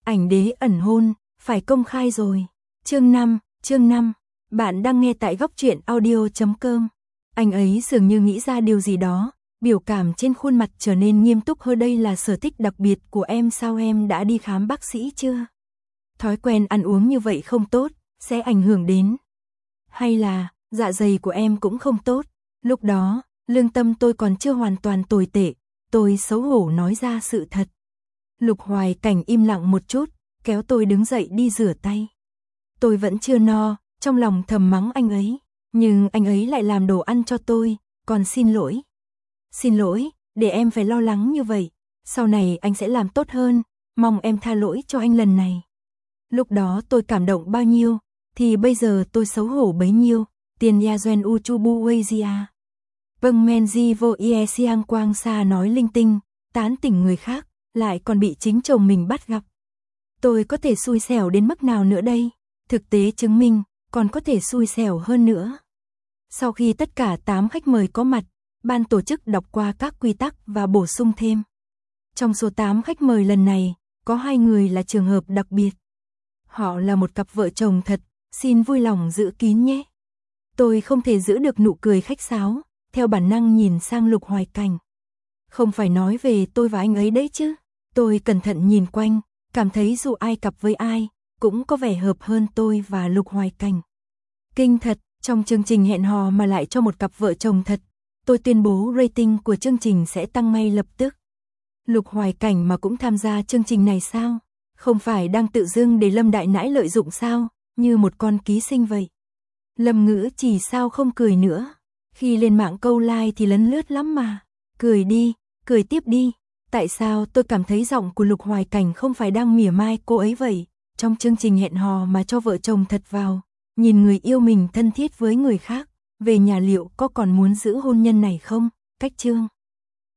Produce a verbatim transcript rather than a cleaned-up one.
Ảnh đế ẩn hôn, phải công khai rồi. Chương năm, chương năm. Bạn đang nghe tại góc truyện audio chấm com. Anh ấy dường như nghĩ ra điều gì đó, biểu cảm trên khuôn mặt trở nên nghiêm túc hơn. Đây là sở thích đặc biệt của em sao, em đã đi khám bác sĩ chưa? Thói quen ăn uống như vậy không tốt, sẽ ảnh hưởng đến. Hay là, dạ dày của em cũng không tốt. Lúc đó, lương tâm tôi còn chưa hoàn toàn tồi tệ, tôi xấu hổ nói ra sự thật. Lục Hoài Cảnh im lặng một chút, kéo tôi đứng dậy đi rửa tay. Tôi vẫn chưa no, trong lòng thầm mắng anh ấy, nhưng anh ấy lại làm đồ ăn cho tôi, còn xin lỗi. Xin lỗi, để em phải lo lắng như vậy, sau này anh sẽ làm tốt hơn, mong em tha lỗi cho anh lần này. Lúc đó tôi cảm động bao nhiêu, thì bây giờ tôi xấu hổ bấy nhiêu. Tiền ya doen u chu bu wei zia. Vâng men di vô ie siang quang sa nói linh tinh, tán tỉnh người khác, lại còn bị chính chồng mình bắt gặp. Tôi có thể xui xẻo đến mức nào nữa đây? Thực tế chứng minh, còn có thể xui xẻo hơn nữa. Sau khi tất cả tám khách mời có mặt, ban tổ chức đọc qua các quy tắc và bổ sung thêm. Trong số tám khách mời lần này, có hai người là trường hợp đặc biệt. Họ là một cặp vợ chồng thật, xin vui lòng giữ kín nhé. Tôi không thể giữ được nụ cười khách sáo, theo bản năng nhìn sang Lục Hoài Cảnh. Không phải nói về tôi và anh ấy đấy chứ. Tôi cẩn thận nhìn quanh, cảm thấy dù ai cặp với ai, cũng có vẻ hợp hơn tôi và Lục Hoài Cảnh. Kinh thật, trong chương trình hẹn hò mà lại cho một cặp vợ chồng thật. Tôi tuyên bố rating của chương trình sẽ tăng ngay lập tức. Lục Hoài Cảnh mà cũng tham gia chương trình này sao? Không phải đang tự dưng để Lâm Đại Nãi lợi dụng sao, như một con ký sinh vậy. Lâm Ngữ chỉ sao không cười nữa. Khi lên mạng câu like thì lấn lướt lắm mà. Cười đi, cười tiếp đi. Tại sao tôi cảm thấy giọng của Lục Hoài Cảnh không phải đang mỉa mai cô ấy vậy? Trong chương trình hẹn hò mà cho vợ chồng thật vào, nhìn người yêu mình thân thiết với người khác, về nhà liệu có còn muốn giữ hôn nhân này không? Cách chương